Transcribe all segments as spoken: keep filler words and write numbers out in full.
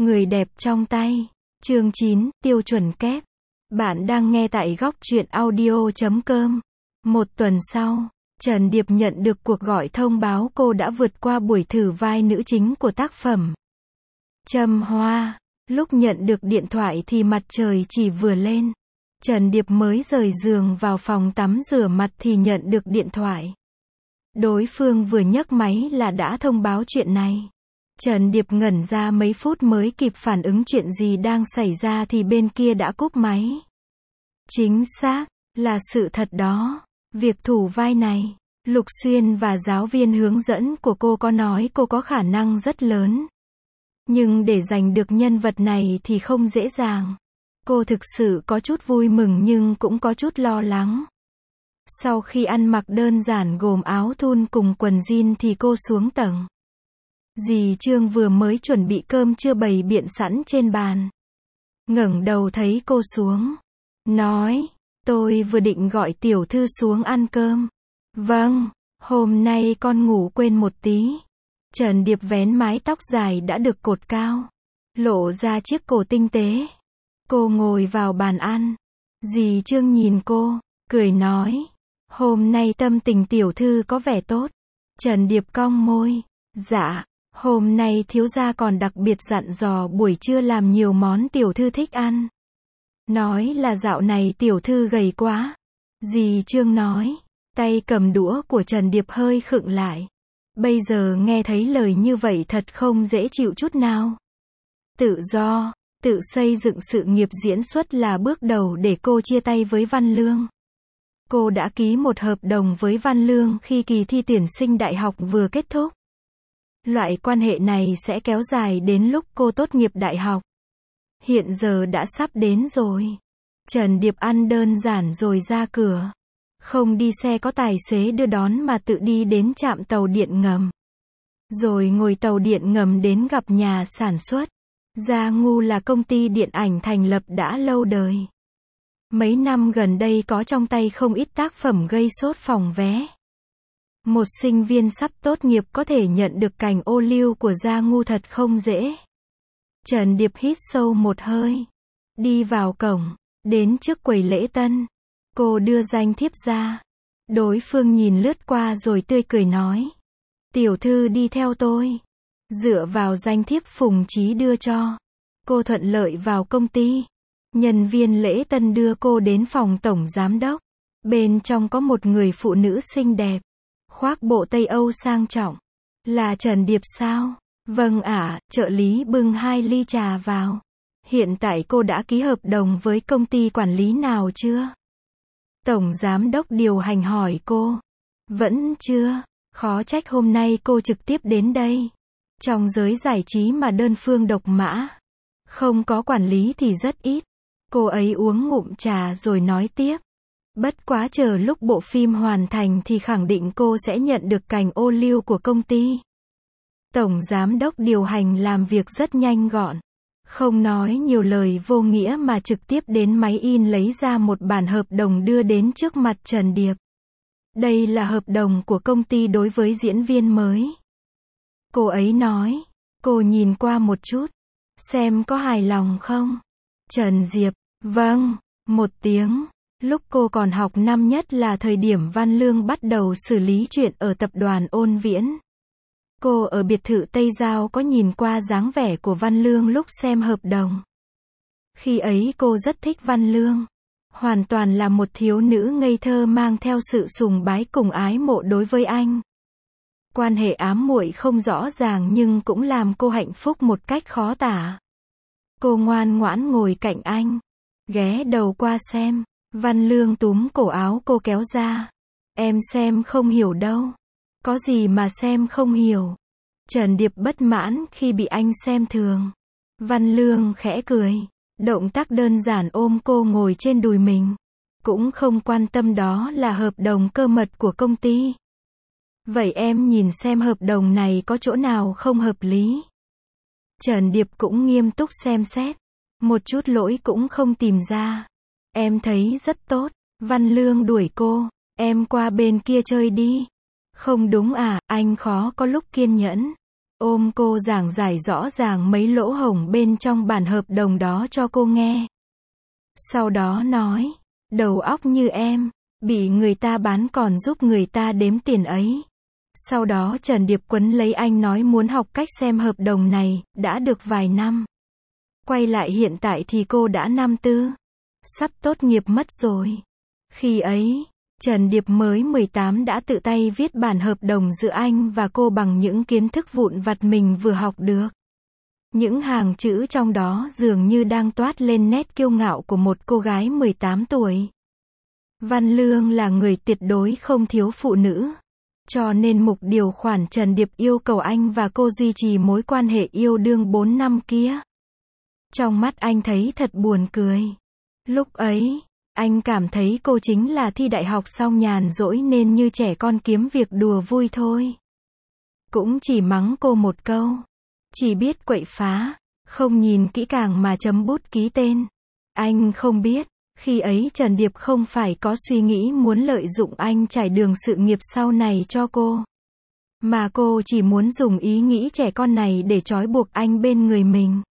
Người đẹp trong tay. Chương chín, tiêu chuẩn kép. Bạn đang nghe tại góc truyện audio chấm com. Một tuần sau, Trần Điệp nhận được cuộc gọi thông báo cô đã vượt qua buổi thử vai nữ chính của tác phẩm Trâm Hoa. Lúc nhận được điện thoại thì mặt trời chỉ vừa lên. Trần Điệp mới rời giường vào phòng tắm rửa mặt thì nhận được điện thoại. Đối phương vừa nhấc máy là đã thông báo chuyện này. Trần Điệp ngẩn ra mấy phút mới kịp phản ứng chuyện gì đang xảy ra thì bên kia đã cúp máy. Chính xác, là sự thật đó. Việc thủ vai này, Lục Xuyên và giáo viên hướng dẫn của cô có nói cô có khả năng rất lớn. Nhưng để giành được nhân vật này thì không dễ dàng. Cô thực sự có chút vui mừng nhưng cũng có chút lo lắng. Sau khi ăn mặc đơn giản gồm áo thun cùng quần jean thì cô xuống tầng. Dì Trương vừa mới chuẩn bị cơm trưa bày biện sẵn trên bàn. Ngẩng đầu thấy cô xuống. Nói, tôi vừa định gọi tiểu thư xuống ăn cơm. Vâng, hôm nay con ngủ quên một tí. Trần Điệp vén mái tóc dài đã được cột cao. Lộ ra chiếc cổ tinh tế. Cô ngồi vào bàn ăn. Dì Trương nhìn cô, cười nói. Hôm nay tâm tình tiểu thư có vẻ tốt. Trần Điệp cong môi. Dạ, hôm nay thiếu gia còn đặc biệt dặn dò buổi trưa làm nhiều món tiểu thư thích ăn. Nói là dạo này tiểu thư gầy quá. Dì Trương nói. Tay cầm đũa của Trần Điệp hơi khựng lại. Bây giờ nghe thấy lời như vậy thật không dễ chịu chút nào. Tự do, tự xây dựng sự nghiệp diễn xuất là bước đầu để cô chia tay với Văn Lương. Cô đã ký một hợp đồng với Văn Lương khi kỳ thi tuyển sinh đại học vừa kết thúc. Loại quan hệ này sẽ kéo dài đến lúc cô tốt nghiệp đại học. Hiện giờ đã sắp đến rồi. Trần Điệp ăn đơn giản rồi ra cửa. Không đi xe có tài xế đưa đón mà tự đi đến trạm tàu điện ngầm. Rồi ngồi tàu điện ngầm đến gặp nhà sản xuất. Gia Ngu là công ty điện ảnh thành lập đã lâu đời. Mấy năm gần đây có trong tay không ít tác phẩm gây sốt phòng vé. Một sinh viên sắp tốt nghiệp có thể nhận được cành ô liu của Gia Ngu thật không dễ. Trần Điệp hít sâu một hơi. Đi vào cổng, đến trước quầy lễ tân. Cô đưa danh thiếp ra. Đối phương nhìn lướt qua rồi tươi cười nói. Tiểu thư đi theo tôi. Dựa vào danh thiếp Phùng Chí đưa cho. Cô thuận lợi vào công ty. Nhân viên lễ tân đưa cô đến phòng tổng giám đốc. Bên trong có một người phụ nữ xinh đẹp. Khoác bộ Tây Âu sang trọng. Là Trần Điệp sao? Vâng ạ, trợ lý bưng hai ly trà vào. Hiện tại cô đã ký hợp đồng với công ty quản lý nào chưa? Tổng giám đốc điều hành hỏi cô. Vẫn chưa, khó trách hôm nay cô trực tiếp đến đây. Trong giới giải trí mà đơn phương độc mã. Không có quản lý thì rất ít. Cô ấy uống ngụm trà rồi nói tiếp. Bất quá chờ lúc bộ phim hoàn thành thì khẳng định cô sẽ nhận được cành ô liu của công ty. Tổng giám đốc điều hành làm việc rất nhanh gọn. Không nói nhiều lời vô nghĩa mà trực tiếp đến máy in lấy ra một bản hợp đồng đưa đến trước mặt Trần Điệp. Đây là hợp đồng của công ty đối với diễn viên mới. Cô ấy nói. Cô nhìn qua một chút. Xem có hài lòng không? Trần Diệp. Vâng. Một tiếng. Lúc cô còn học năm nhất là thời điểm Văn Lương bắt đầu xử lý chuyện ở tập đoàn Ôn Viễn. Cô ở biệt thự Tây Giao có nhìn qua dáng vẻ của Văn Lương lúc xem hợp đồng. Khi ấy cô rất thích Văn Lương. Hoàn toàn là một thiếu nữ ngây thơ mang theo sự sùng bái cùng ái mộ đối với anh. Quan hệ ám muội không rõ ràng nhưng cũng làm cô hạnh phúc một cách khó tả. Cô ngoan ngoãn ngồi cạnh anh. Ghé đầu qua xem. Văn Lương túm cổ áo cô kéo ra. Em xem không hiểu đâu. Có gì mà xem không hiểu. Trần Điệp bất mãn khi bị anh xem thường. Văn Lương khẽ cười. Động tác đơn giản ôm cô ngồi trên đùi mình. Cũng không quan tâm đó là hợp đồng cơ mật của công ty. Vậy em nhìn xem hợp đồng này có chỗ nào không hợp lý. Trần Điệp cũng nghiêm túc xem xét. Một chút lỗi cũng không tìm ra. Em thấy rất tốt. Văn Lương đuổi cô. Em qua bên kia chơi đi. Không đúng à, anh khó có lúc kiên nhẫn. ôm cô giảng giải rõ ràng mấy lỗ hổng bên trong bản hợp đồng đó cho cô nghe. Sau đó nói, đầu óc như em, bị người ta bán còn giúp người ta đếm tiền ấy. Sau đó Trần Điệp quấn lấy anh nói muốn học cách xem hợp đồng này, đã được vài năm. Quay lại hiện tại thì cô đã năm tư, sắp tốt nghiệp mất rồi. Khi ấy, Trần Điệp mới mười tám đã tự tay viết bản hợp đồng giữa anh và cô bằng những kiến thức vụn vặt mình vừa học được. Những hàng chữ trong đó dường như đang toát lên nét kiêu ngạo của một cô gái mười tám tuổi. Văn Lương là người tuyệt đối không thiếu phụ nữ. Cho nên mục điều khoản Trần Điệp yêu cầu anh và cô duy trì mối quan hệ yêu đương bốn năm kia. Trong mắt anh thấy thật buồn cười. Lúc ấy, anh cảm thấy cô chính là thi đại học xong nhàn rỗi nên như trẻ con kiếm việc đùa vui thôi. Cũng chỉ mắng cô một câu. Chỉ biết quậy phá, không nhìn kỹ càng mà chấm bút ký tên. Anh không biết, khi ấy Trần Điệp không phải có suy nghĩ muốn lợi dụng anh trải đường sự nghiệp sau này cho cô. Mà cô chỉ muốn dùng ý nghĩ trẻ con này để trói buộc anh bên người mình.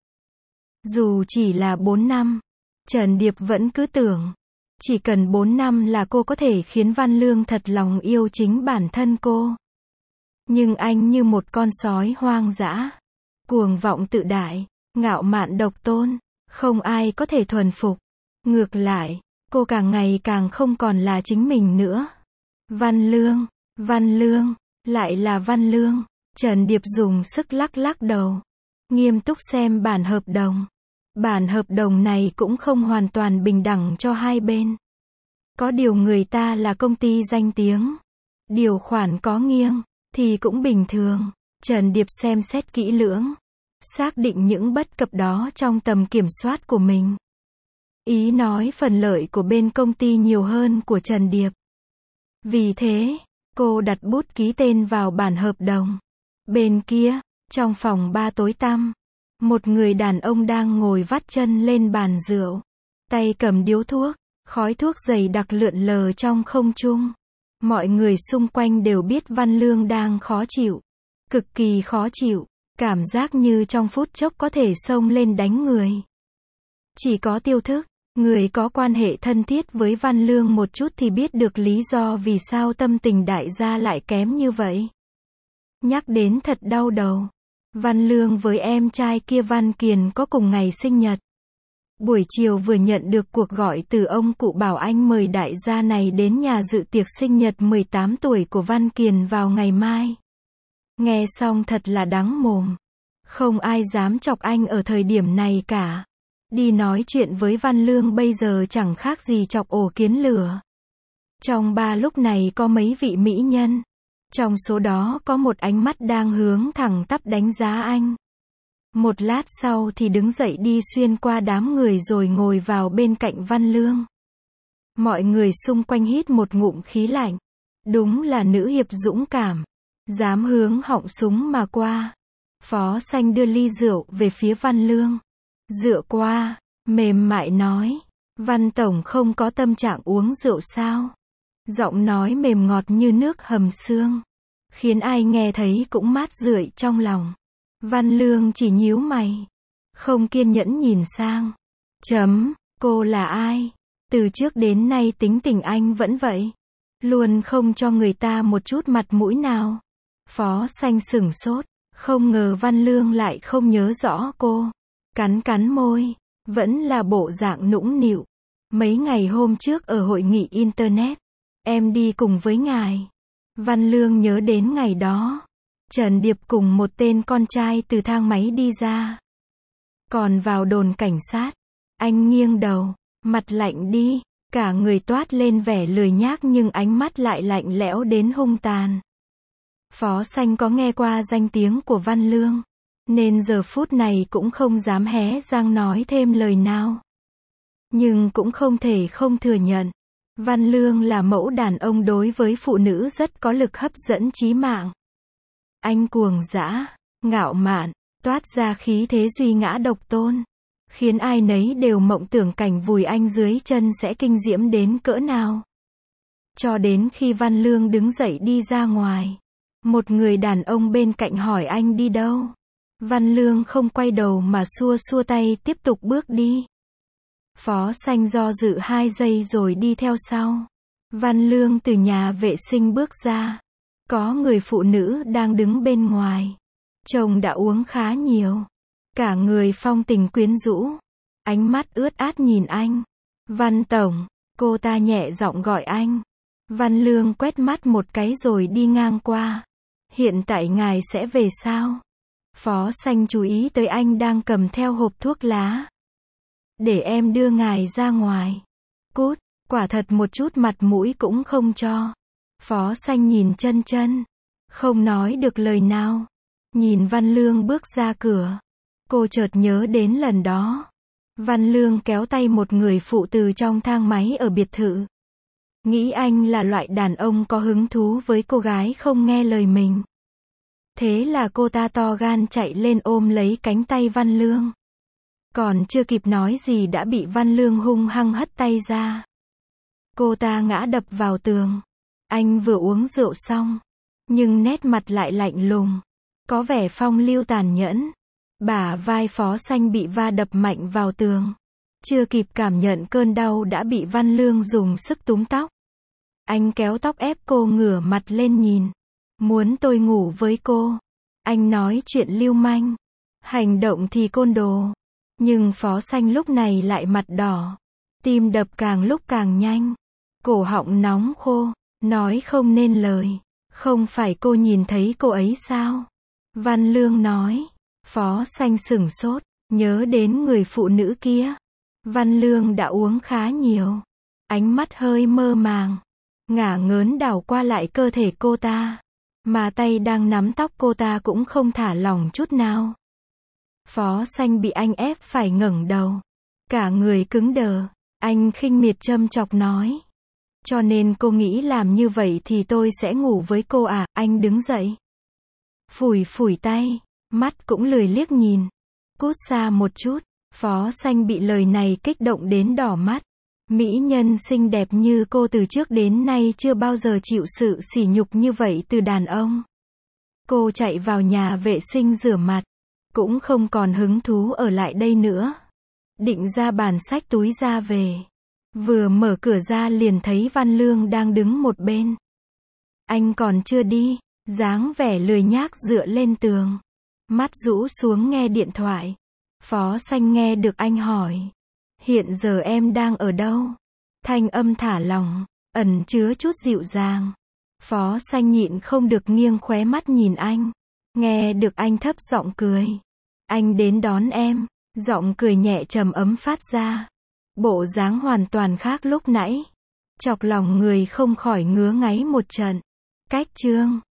Dù chỉ là bốn năm, Trần Điệp vẫn cứ tưởng, chỉ cần bốn năm là cô có thể khiến Văn Lương thật lòng yêu chính bản thân cô. Nhưng anh như một con sói hoang dã, cuồng vọng tự đại, ngạo mạn độc tôn, không ai có thể thuần phục. Ngược lại, cô càng ngày càng không còn là chính mình nữa. Văn Lương, Văn Lương, lại là Văn Lương. Trần Điệp dùng sức lắc lắc đầu, nghiêm túc xem bản hợp đồng. Bản hợp đồng này cũng không hoàn toàn bình đẳng cho hai bên. Có điều người ta là công ty danh tiếng. Điều khoản có nghiêng, thì cũng bình thường. Trần Điệp xem xét kỹ lưỡng, xác định những bất cập đó trong tầm kiểm soát của mình. Ý nói phần lợi của bên công ty nhiều hơn của Trần Điệp. Vì thế, cô đặt bút ký tên vào bản hợp đồng. Bên kia, trong phòng ba tối tăm, một người đàn ông đang ngồi vắt chân lên bàn rượu, tay cầm điếu thuốc, khói thuốc dày đặc lượn lờ trong không trung. Mọi người xung quanh đều biết Văn Lương đang khó chịu, cực kỳ khó chịu, cảm giác như trong phút chốc có thể xông lên đánh người. Chỉ có Tiêu Thức, người có quan hệ thân thiết với Văn Lương một chút thì biết được lý do vì sao tâm tình đại gia lại kém như vậy. Nhắc đến thật đau đầu. Văn Lương với em trai kia Văn Kiền có cùng ngày sinh nhật. Buổi chiều vừa nhận được cuộc gọi từ ông cụ bảo anh mời đại gia này đến nhà dự tiệc sinh nhật mười tám tuổi của Văn Kiền vào ngày mai. Nghe xong thật là đắng mồm. Không ai dám chọc anh ở thời điểm này cả. Đi nói chuyện với Văn Lương bây giờ chẳng khác gì chọc ổ kiến lửa. Trong ba lúc này có mấy vị mỹ nhân. Trong số đó có một ánh mắt đang hướng thẳng tắp đánh giá anh. Một lát sau thì đứng dậy đi xuyên qua đám người rồi ngồi vào bên cạnh Văn Lương. Mọi người xung quanh hít một ngụm khí lạnh. Đúng là nữ hiệp dũng cảm. Dám hướng họng súng mà qua. Phó Xanh đưa ly rượu về phía Văn Lương. Dựa qua, mềm mại nói. Văn Tổng không có tâm trạng uống rượu sao? Giọng nói mềm ngọt như nước hầm xương, khiến ai nghe thấy cũng mát rượi trong lòng. Văn Lương chỉ nhíu mày, không kiên nhẫn nhìn sang. Chấm, cô là ai? Từ trước đến nay tính tình anh vẫn vậy. Luôn không cho người ta một chút mặt mũi nào. Phó Xanh sửng sốt, không ngờ Văn Lương lại không nhớ rõ cô. Cắn cắn môi, vẫn là bộ dạng nũng nịu. Mấy ngày hôm trước ở hội nghị Internet, em đi cùng với ngài. Văn Lương nhớ đến ngày đó. Trần Điệp cùng một tên con trai từ thang máy đi ra. Còn vào đồn cảnh sát, anh nghiêng đầu, mặt lạnh đi, cả người toát lên vẻ lười nhác nhưng ánh mắt lại lạnh lẽo đến hung tàn. Phó Xanh có nghe qua danh tiếng của Văn Lương, nên giờ phút này cũng không dám hé răng nói thêm lời nào. Nhưng cũng không thể không thừa nhận, Văn Lương là mẫu đàn ông đối với phụ nữ rất có lực hấp dẫn chí mạng. Anh cuồng dã, ngạo mạn, toát ra khí thế duy ngã độc tôn, khiến ai nấy đều mộng tưởng cảnh vùi anh dưới chân sẽ kinh diễm đến cỡ nào. Cho đến khi Văn Lương đứng dậy đi ra ngoài, Một người đàn ông bên cạnh hỏi anh đi đâu. Văn Lương không quay đầu mà xua xua tay tiếp tục bước đi. Phó Sanh do dự hai giây rồi đi theo sau. Văn Lương từ nhà vệ sinh bước ra. Có người phụ nữ đang đứng bên ngoài. Chồng đã uống khá nhiều. Cả người phong tình quyến rũ. Ánh mắt ướt át nhìn anh. Văn Tổng, cô ta nhẹ giọng gọi anh. Văn Lương quét mắt một cái rồi đi ngang qua. Hiện tại ngài sẽ về sao? Phó Sanh chú ý tới anh đang cầm theo hộp thuốc lá. Để em đưa ngài ra ngoài. Cút, quả thật một chút mặt mũi cũng không cho. Phó Sanh nhìn Chân Chân, không nói được lời nào. Nhìn Văn Lương bước ra cửa, cô chợt nhớ đến lần đó. Văn Lương kéo tay một người phụ từ trong thang máy ở biệt thự. Nghĩ anh là loại đàn ông có hứng thú với cô gái không nghe lời mình. Thế là cô ta to gan chạy lên ôm lấy cánh tay Văn Lương. Còn chưa kịp nói gì đã bị Văn Lương hung hăng hất tay ra. Cô ta ngã đập vào tường. Anh vừa uống rượu xong, nhưng nét mặt lại lạnh lùng, có vẻ phong lưu tàn nhẫn. Bả vai Phó Sanh bị va đập mạnh vào tường. Chưa kịp cảm nhận cơn đau đã bị Văn Lương dùng sức túm tóc. Anh kéo tóc ép cô ngửa mặt lên nhìn. Muốn tôi ngủ với cô. Anh nói chuyện lưu manh. Hành động thì côn đồ. Nhưng Phó Sanh lúc này lại mặt đỏ. Tim đập càng lúc càng nhanh. Cổ họng nóng khô. Nói không nên lời. Không phải cô nhìn thấy cô ấy sao? Văn Lương nói. Phó Sanh sửng sốt. Nhớ đến người phụ nữ kia. Văn Lương đã uống khá nhiều. Ánh mắt hơi mơ màng. Ngả ngớn đảo qua lại cơ thể cô ta. Mà tay đang nắm tóc cô ta cũng không thả lỏng chút nào. Phó Sanh bị anh ép phải ngẩng đầu. Cả người cứng đờ. Anh khinh miệt châm chọc nói. Cho nên cô nghĩ làm như vậy thì tôi sẽ ngủ với cô à? Anh đứng dậy. Phủi phủi tay. Mắt cũng lười liếc nhìn. Cút xa một chút. Phó Sanh bị lời này kích động đến đỏ mắt. Mỹ nhân xinh đẹp như cô từ trước đến nay chưa bao giờ chịu sự sỉ nhục như vậy từ đàn ông. Cô chạy vào nhà vệ sinh rửa mặt. Cũng không còn hứng thú ở lại đây nữa. Định ra bàn xách túi ra về. Vừa mở cửa ra liền thấy Văn Lương đang đứng một bên. Anh còn chưa đi, dáng vẻ lười nhác dựa lên tường. Mắt rũ xuống nghe điện thoại. Phó Sanh nghe được anh hỏi. Hiện giờ em đang ở đâu? Thanh âm thả lỏng, ẩn chứa chút dịu dàng. Phó Sanh nhịn không được nghiêng khóe mắt nhìn anh. Nghe được anh thấp giọng cười. Anh đến đón em. Giọng cười nhẹ trầm ấm phát ra. Bộ dáng hoàn toàn khác lúc nãy. Chọc lòng người không khỏi ngứa ngáy một trận. Cách chương